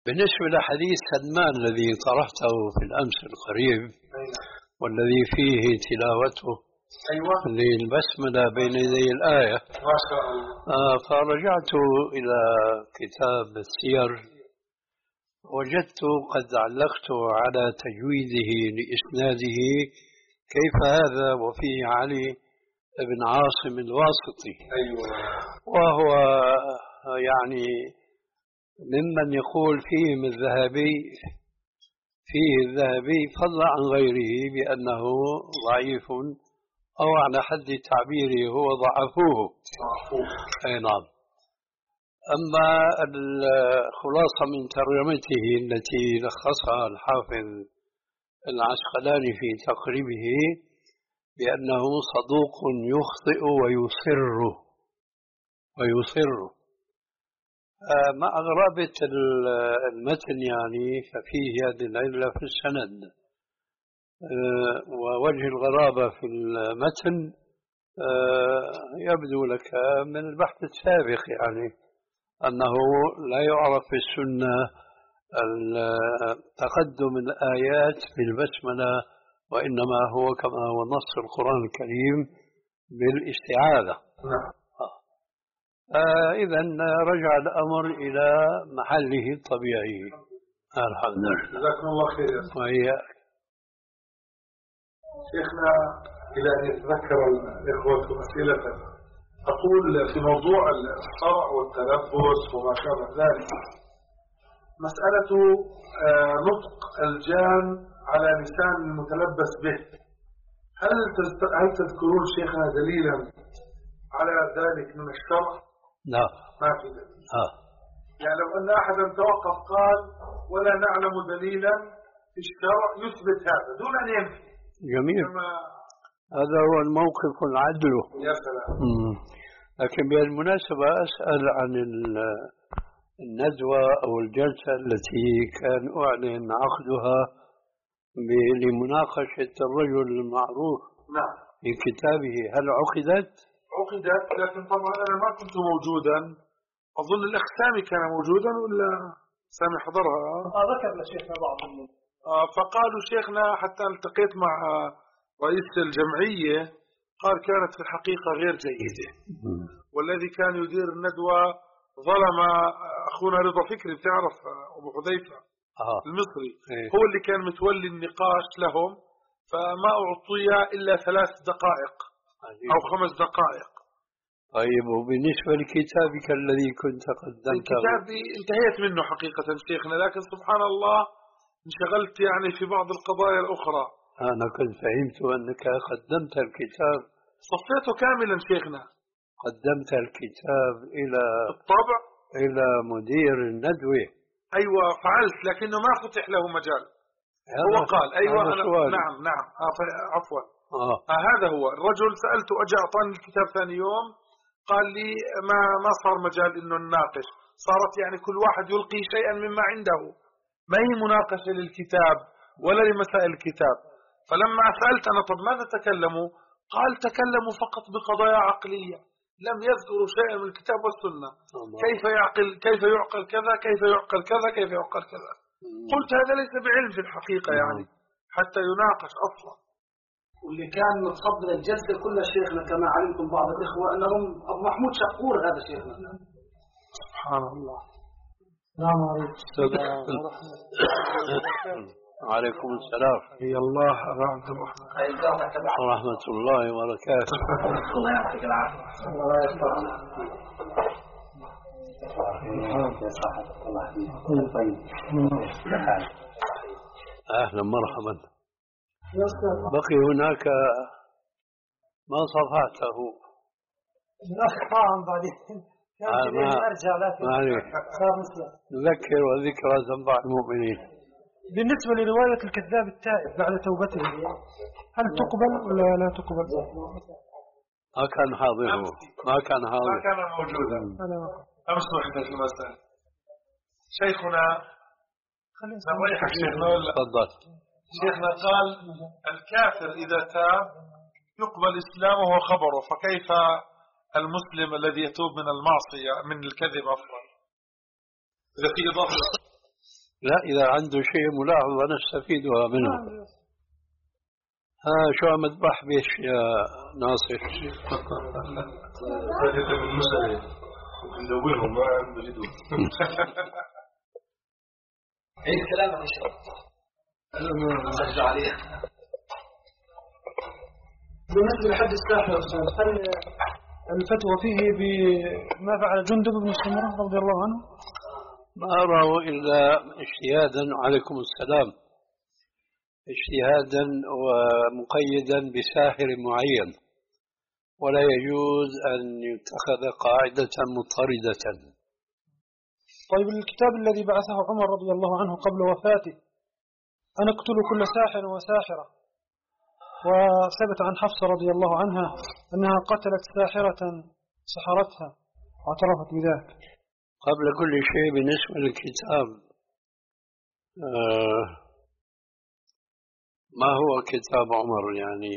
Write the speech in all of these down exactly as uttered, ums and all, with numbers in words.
بالنسبة لحديث سلمان الذي طرحته في الأمس القريب والذي فيه تلاوته أيوة. للبسملة بين يدي الآية، ما شاء الله. آه فرجعت إلى كتاب السير، وجدت قد علقت على تجويده لإسناده كيف هذا وفيه علي بن عاصم الواسطي. أيوة. وهو يعني ممن يقول فيهم الذهبي فيه الذهبي فضلا عن غيره بأنه ضعيف، أو على حد تعبيره هو ضعفوه. أي نعم. أما الخلاصة من ترجمته التي لخصها الحافظ العسقلاني في تقريبه بأنه صدوق يخطئ ويصر ويصر مع غرابة المتن، يعني ففيه هذه العلة في السند، ووجه الغرابة في المتن يبدو لك من البحث السابق، يعني أنه لا يعرف في السنة تقدم الآيات بالبسملة، وإنما هو كما هو نص القرآن الكريم بالاستعاذة. آه إذا رجع الأمر إلى محله الطبيعي. الحمد لله. جزاكم الله خير. وإياك. شيخنا إلى أن يتذكر الإخوة أسئلة، أقول في موضوع الصرع والتلبس وما شابه ذلك، مسألة نطق الجان على لسان المتلبس به، هل هل تذكرون شيخنا دليلا على ذلك من الشرع؟ لا، ما في دليل. آه. يعني لو أن أحدا توقف قال ولا نعلم دليلا في الشرع يثبت هذا دون أن ينفي. جميل. هذا هو الموقف العدل. يا سلام. مم. لكن بالمناسبة أسأل عن الندوة أو الجلسة التي كان أعلن عقدها لمناقشة الرجل المعروف. نعم. في كتابه، هل عقدت؟ عقدت، لكن طبعا أنا ما كنت موجودا، أظن الأخ سامي كان موجودا ولا سامي حضرها؟ آه ذكرنا شيخنا بعض منهم. آه فقالوا شيخنا حتى التقيت مع رئيس الجمعية قال كانت في الحقيقة غير جيدة، والذي كان يدير الندوة ظلم أخونا رضا فكري، بتعرف أبو حذيفة آه. المصري، إيه. هو اللي كان متولي النقاش لهم، فما أعطي إلا ثلاث دقائق أو خمس دقائق. طيب، وبالنسبة لكتابك الذي كنت قدمته؟ كتابي انتهيت منه حقيقة شيخنا، لكن سبحان الله انشغلت يعني في بعض القضايا الأخرى. أنا كنت فهمت أنك قدمت الكتاب. صفيته كاملا شيخنا. قدمت الكتاب إلى الطبع إلى مدير الندوة. أيوة فعلت، لكنه ما فتح له مجال. هو قال أيوة أنا نعم نعم عفوا آه. آه هذا هو الرجل، سألته أجا أعطاني الكتاب ثاني يوم قال لي ما ما صار مجال إنه نناقش، صارت يعني كل واحد يلقي شيئا مما عنده، ما هي مناقشة للكتاب ولا لمسائل الكتاب. فلما سألت أنا طب ماذا تكلموا؟ قال تكلموا فقط بقضايا عقلية، لم يذكروا شيئا من الكتاب والسنة. الله. كيف يعقل كيف يعقل كذا كيف يعقل كذا كيف يعقل كذا. قلت هذا ليس بعلم في الحقيقة يعني حتى يناقش أصلا. واللي كان متصدر الجلسة كلها شيخنا كما علمتم بعض الإخوة أنهم أبو محمود شقور هذا شيخنا. سبحان الله. السلام عليكم. وعليكم السلام. يا الله عبد الرحمن. ورحمة الله وبركاته. الله يعطيك العافية. الله يسترك. أهلا مرحبا. بقي هناك ما صفعته. الأخ فاهم بعدين. كان ما أرجع لكن صار مثله. ذكر وذكرى تنفع المؤمنين. بالنسبة لرواية الكذاب التائب بعد توبته، هل تقبل ولا لا تقبل؟ ما كان حاضره. ما كان حاضر. ما كان موجودا. أمس وحدة المسألة. شيخنا نريح شيخنا ولا؟ تفضل. شيخنا قال الكافر إذا تاب يقبل إسلامه وخبره، فكيف المسلم الذي يتوب من المعصية من الكذب أفضل؟ إذا في إضافة لا إذا عنده شيء ملاحظة نستفيدها منه. ها شو عم تبح بيش يا ناصر؟ هذه من المسألة ندورهم ما عم بجدوا. عيد كلام عن الشرط نرجع عليه. بالنسبة لحد الساحر هل الفتوى فيه بما فعل جندب بن سمرة رضي الله عنه؟ ما أراه إلا اجتهادا، عليكم السلام، اجتهادا ومقيدا بساحر معين، ولا يجوز أن يتخذ قاعدة مضطردة. طيب الكتاب الذي بعثه عمر رضي الله عنه قبل وفاته أن اقتل كل ساحر وساحرة، وثبت عن حفصة رضي الله عنها أنها قتلت ساحرة سحرتها واعترفت بذلك. قبل كل شيء بالنسبة للكتاب، آه ما هو كتاب عمر يعني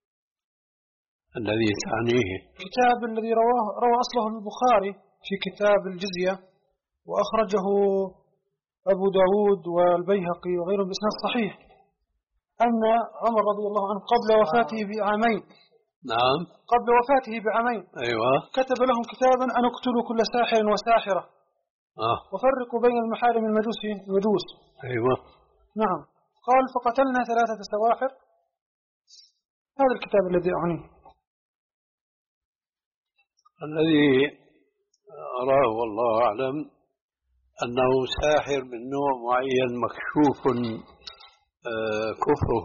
الذي تعنيه؟ الكتاب الذي رواه روى أصله البخاري في كتاب الجزية، وأخرجه أبو داود والبيهقي وغيرهم بإسناد صحيح، أن عمر رضي الله عنه قبل وفاته بعامين نعم قبل وفاته بعامين أيوة كتب لهم كتابا أن اقتلوا كل ساحر وساحرة آه. وفرقوا بين المحارم المجوس المجوس. أيوة نعم. قال فقتلنا ثلاثة سواحر. هذا الكتاب الذي أعنيه. الذي أراه والله أعلم أنه ساحر من نوع معين مكشوف آه كفره،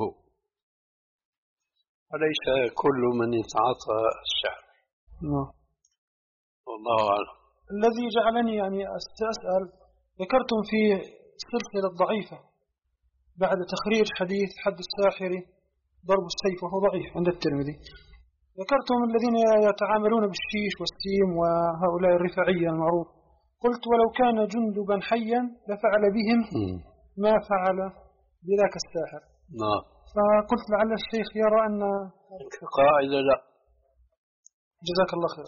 وليس كل من يتعاطى السحر. نعم. والله أعلم. الذي جعلني يعني أستسأل، ذكرتم في السلسلة الضعيفة بعد تخريج حديث حد الساحر ضرب السيف وهو ضعيف عند الترمذي، ذكرتم الذين يتعاملون بالشيش والسيم وهؤلاء الرفاعية المعروف، قلت ولو كان جندبا حيا لفعل بهم ما فعل بذاك الساحر. نعم. فقلت لعل الشيخ يرى أن قاعدة لا. جزاك الله خير.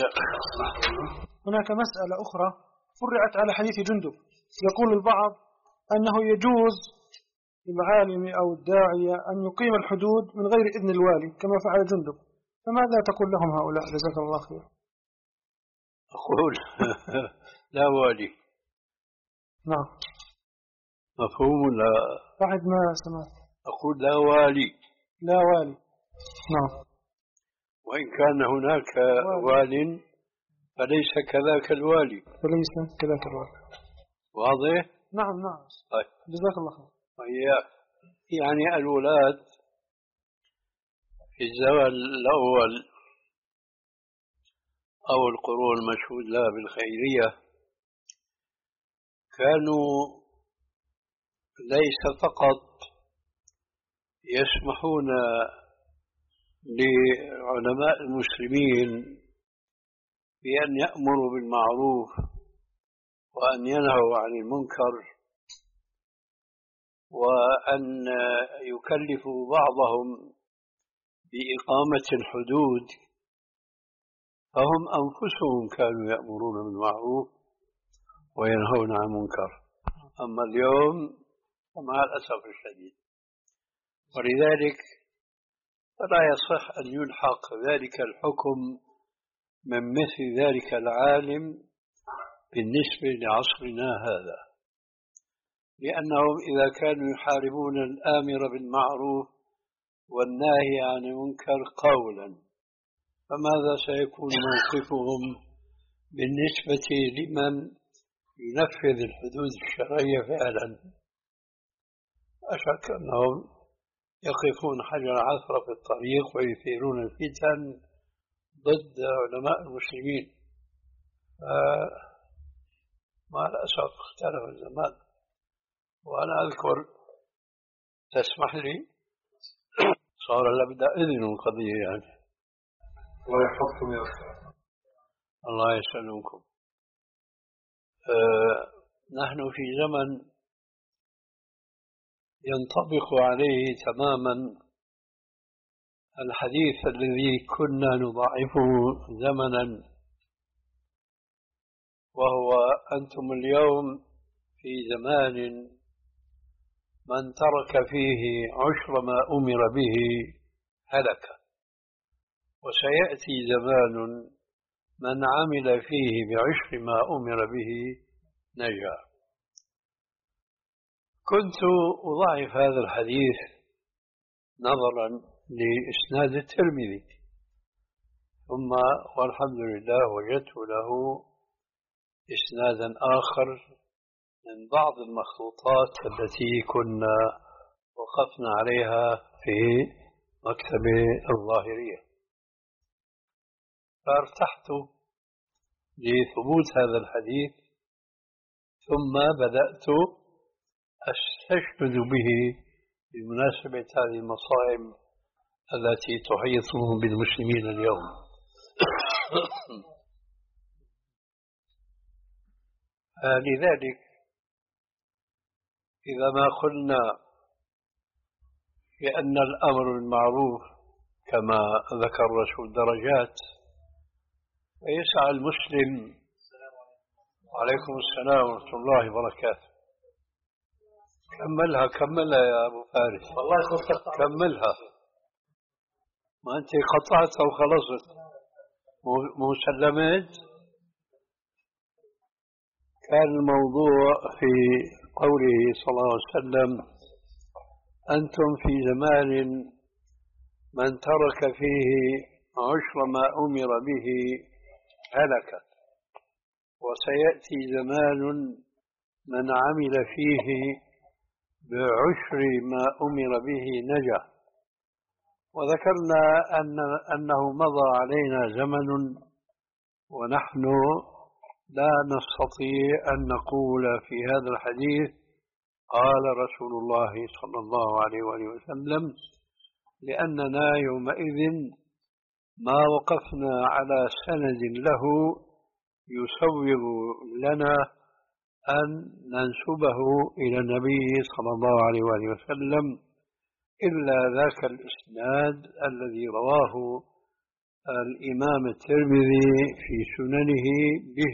هناك مسألة أخرى فرعت على حديث جندب، يقول البعض أنه يجوز للعالم أو الداعية أن يقيم الحدود من غير إذن الوالي كما فعل جندب، فماذا تقول لهم هؤلاء جزاك الله خير؟ أقول لا والي. نعم. مفهوم لا؟ بعد ما سمعت. أقول لا والي. لا والي. نعم. وإن كان هناك وال فليس كذاك الوالي. فليس كذاك الوالي. واضح؟ نعم نعم. طيب. جزاك الله خير. يعني الولاد في الزمن الأول أو القرون المشهود لها بالخيرية كانوا ليس فقط يسمحون لعلماء المسلمين بأن يأمروا بالمعروف وأن ينهوا عن المنكر وأن يكلفوا بعضهم بإقامة الحدود، فهم أنفسهم كانوا يأمرون بالمعروف وينهون عن المنكر. أما اليوم فمع الأسف الشديد، ولذلك فلا يصح أن يلحق ذلك الحكم من مثل ذلك العالم بالنسبة لعصرنا هذا، لأنهم إذا كانوا يحاربون الآمر بالمعروف والناهي عن المنكر قولا، فماذا سيكون موقفهم بالنسبة لمن ينفذ الحدود الشرعية فعلا؟ أشك أنهم يقفون حجر عثرة في الطريق ويثيرون الفتن ضد علماء المسلمين. مع الأسف اختلف الزمان. وأنا أذكر، تسمح لي، صار لابد إذن القضية يعني. الله يحفظكم يا أخي. الله يسلمكم. آه نحن في زمن ينطبق عليه تماما الحديث الذي كنا نضاعفه زمنا، وهو أنتم اليوم في زمان من ترك فيه عشر ما أمر به هلك، وسيأتي زمان من عمل فيه بعشر ما أمر به نجا. كنت أضعف هذا الحديث نظرا لإسناد الترمذي، ثم والحمد لله وجدت له إسنادا آخر من بعض المخطوطات التي كنا وقفنا عليها في مكتب الظاهرية، فارتحت لثبوت هذا الحديث، ثم بدأت أستشهد به بمناسبة هذه المصائب التي تحيطهم بالمسلمين اليوم. لذلك إذا ما قلنا بأن الأمر بالمعروف كما ذكر الرسول درجات، فيسعى المسلم. وعليكم السلام ورحمة الله وبركاته. كملها كملها يا أبو فارس، والله خفت كملها، ما أنت قطعتها وخلصت. مسلمات. كان الموضوع في قوله صلى الله عليه وسلم: أنتم في زمان من ترك فيه عشر ما أمر به هلك، وسيأتي زمان من عمل فيه بعشر ما أمر به نجا. وذكرنا أن أنه مضى علينا زمن ونحن لا نستطيع أن نقول في هذا الحديث قال رسول الله صلى الله عليه وآله وسلم، لأننا يومئذ ما وقفنا على سند له يسوغ لنا أن ننسبه إلى النبي صلى الله عليه وآله وسلم إلا ذاك الإسناد الذي رواه الإمام الترمذي في سننه به.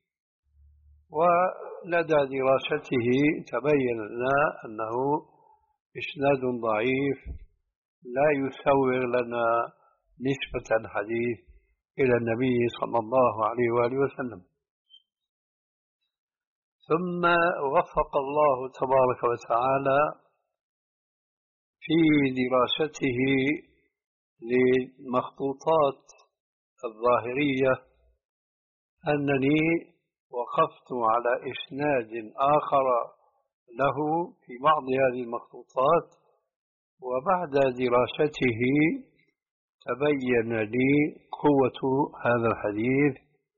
ولدى دراسته تبين لنا أنه إسناد ضعيف لا يسوغ لنا نسبة الحديث إلى النبي صلى الله عليه وآله وسلم. ثم وفق الله تبارك وتعالى في دراسته لمخطوطات الظاهرية أنني وقفت على إسناد آخر له في بعض هذه المخطوطات، وبعد دراسته تبين لي قوة هذا الحديث،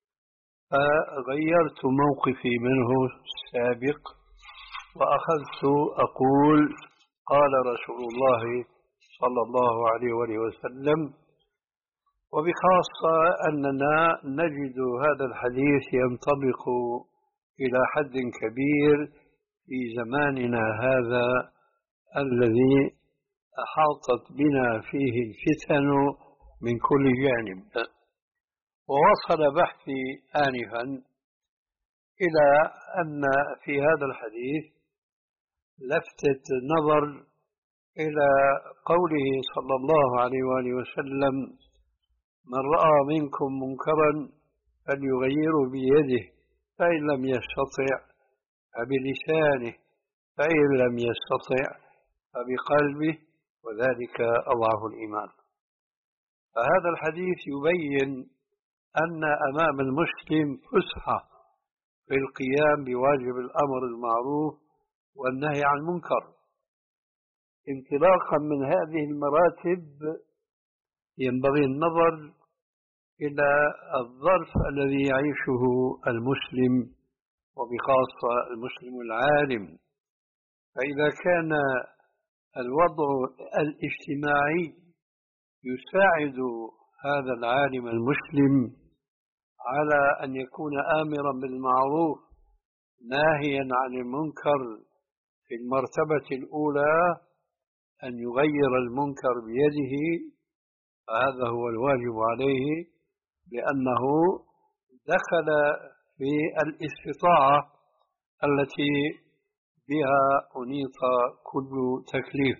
فغيرت موقفي منه السابق وأخذت أقول قال رسول الله صلى الله عليه وآله وسلم، وبخاصة أننا نجد هذا الحديث ينطبق إلى حد كبير في زماننا هذا الذي أحاطت بنا فيه الفتن من كل جانب. ووصل بحثي آنفا إلى أن في هذا الحديث لفتت نظر إلى قوله صلى الله عليه وآله وسلم: من رأى منكم منكرا فليغيره بيده، فإن لم يستطع فبلسانه، فإن لم يستطع فبقلبه، وذلك أضعف الإيمان. فهذا الحديث يبين أن أمام المسلم فسحة في القيام بواجب الأمر المعروف والنهي عن المنكر. انطلاقا من هذه المراتب ينبغي النظر إلى الظرف الذي يعيشه المسلم، وبخاصة المسلم العالم. فإذا كان الوضع الاجتماعي يساعد هذا العالم المسلم على أن يكون آمرا بالمعروف ناهيا عن المنكر في المرتبة الأولى، أن يغير المنكر بيده، فهذا هو الواجب عليه، لأنه دخل في الاستطاعة التي بها أنيط كل تكليف.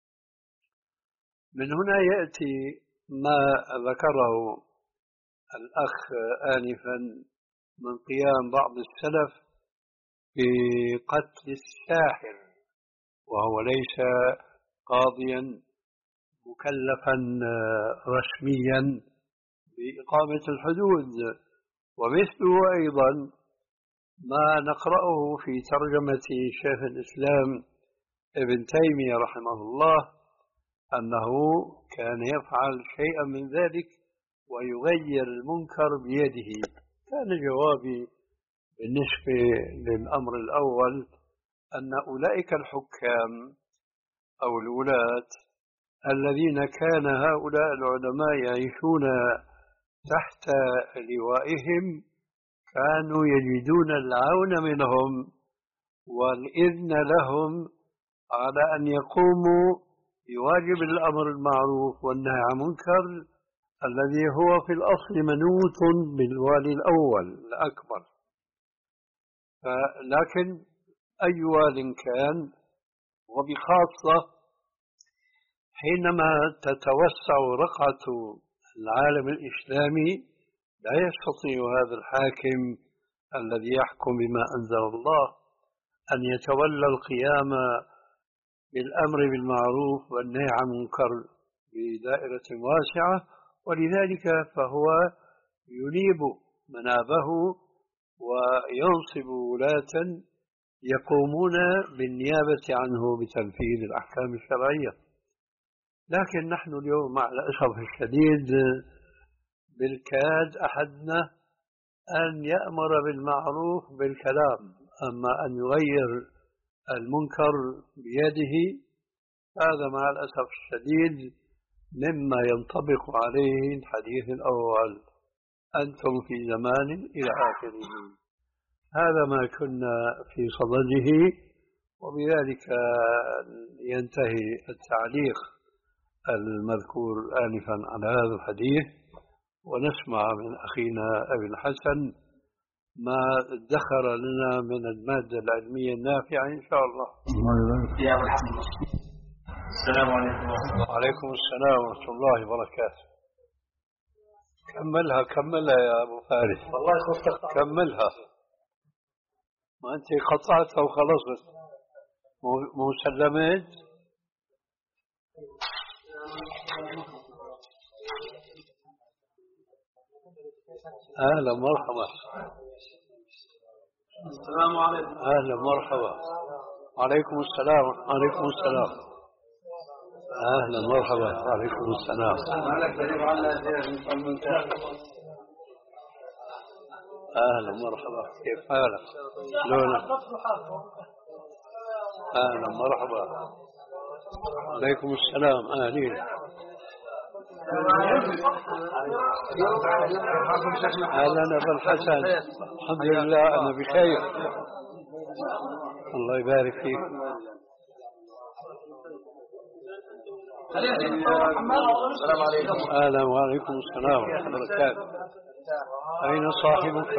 من هنا يأتي ما ذكره الأخ آنفا من قيام بعض السلف بقتل الساحر، وهو ليس قاضيا مكلفا رسميا بإقامة الحدود. ومثله أيضا ما نقرأه في ترجمة شيخ الإسلام ابن تيمية رحمه الله أنه كان يفعل شيئا من ذلك ويغير المنكر بيده. كان جوابي بالنسبة للأمر الأول أن أولئك الحكام أو الولاة الذين كان هؤلاء العلماء يعيشون تحت لوائهم كانوا يجدون العون منهم والإذن لهم على أن يقوموا بواجب الأمر المعروف والنهي عن المنكر الذي هو في الأصل منوط بالوالي الأول الأكبر. لكن أي وال كان، وبخاصة حينما تتوسع رقعة العالم الإسلامي لا يستطيع هذا الحاكم الذي يحكم بما أنزل الله أن يتولى القيام بالأمر بالمعروف والنهي عن المنكر بدائرة واسعة، ولذلك فهو ينيب منابه وينصب ولاة يقومون بالنيابة عنه بتنفيذ الأحكام الشرعية. لكن نحن اليوم مع الأسف الشديد بالكاد أحدنا أن يأمر بالمعروف بالكلام، أما أن يغير المنكر بيده هذا مع الأسف الشديد مما ينطبق عليه الحديث الأول أنتم في زمان إلى آخره. هذا ما كنا في صدده، وبذلك ينتهي التعليق المذكور آنفا على هذا الحديث، ونسمع من أخينا أبي الحسن ما ادخر لنا من المادة العلمية النافعة إن شاء الله. يا أبو الحسن. السلام عليكم. وعليكم السلام ورحمة الله وبركاته. كملها كملها يا أبو فارس. والله خفت كملها، ما أنت قطعتها وخلصت. مو سلمت. أهلا مرحبا. السلام عليكم. أهلا مرحبا. وعليكم السلام. وعليكم السلام. أهلا مرحبا. وعليكم السلام. أهلا مرحبا. كيف حالك؟ شلونك؟ أهلا مرحبا. عليكم السلام. أهلين. أهلا أبا الحسن. الحمد لله أنا بخير. الله يبارك فيك. السلام عليكم. أهلا وعليكم السلام ورحمة الله وبركاته. أين صاحبك؟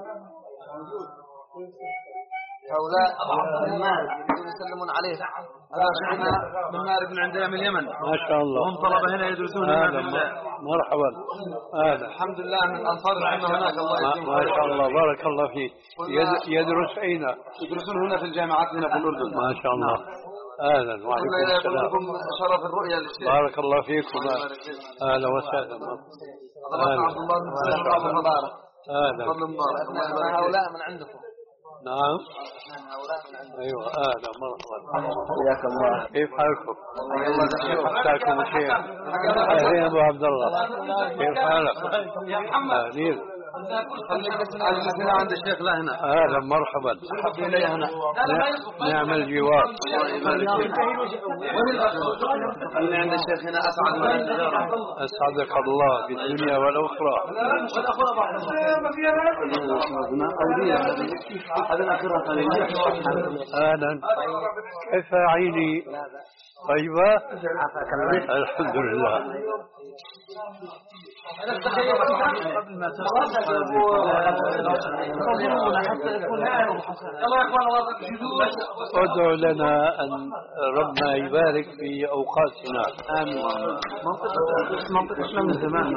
هؤلاء من مالك يسلمون عليه. هذا شيخنا من مالك من عندنا من اليمن. ما شاء الله. وهم طلبة هنا يدرسون أهلا مرحبا. أهلا. الحمد لله من أنصار العلم هناك. الله يجزيهم ما شاء الله. بارك الله فيك. يدرس أين؟ يدرسون هنا في الجامعات هنا في الأردن. ما شاء الله. أهلا وعليكم السلام. شرف الرؤيا للشيخ. بارك الله فيكم. أهلا وسهلا. أهلا عبد الله بن سلام مبارك. أهلا. هؤلاء من عندكم. نعم. أيوة. أهلا مرحبا. حياك الله. كيف حالكم؟ حياكم الشيخ. أهلين أبو عبد الله. كيف حالك؟ أهلين. هنا عند الشيخ لا هنا. أهلا مرحبا. حبي إلي هنا. نعم الجوار. اللي عند الشيخ هنا أسعد من التجارة. أسعدك الله في الدنيا والأخرى. أهلا. كيف عيني؟ طيبة؟ الحمد لله. قبل ما ادعو لنا أن ربنا يبارك في أوقاتنا. آمين. منطقة منطقتنا من زمان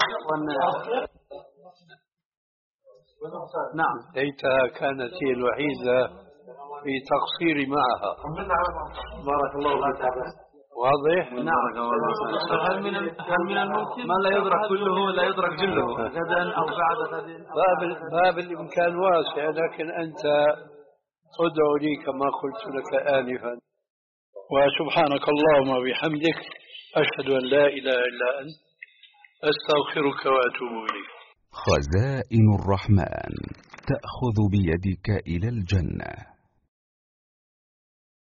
نعم ليتها كانت هي الوحيدة في تقصيري معها. بارك الله فيك. واضح؟ نعم. هل من هل من الممكن ما لا يدرك كله لا يدرك جله غدا أو بعد غد؟ باب باب الإمكان واسع، لكن أنت ادعو لي كما قلت لك آنفا. وسبحانك اللهم وبحمدك أشهد أن لا إله إلا أنت أستغفرك وأتوب إليك. خزائن الرحمن تأخذ بيدك إلى الجنة.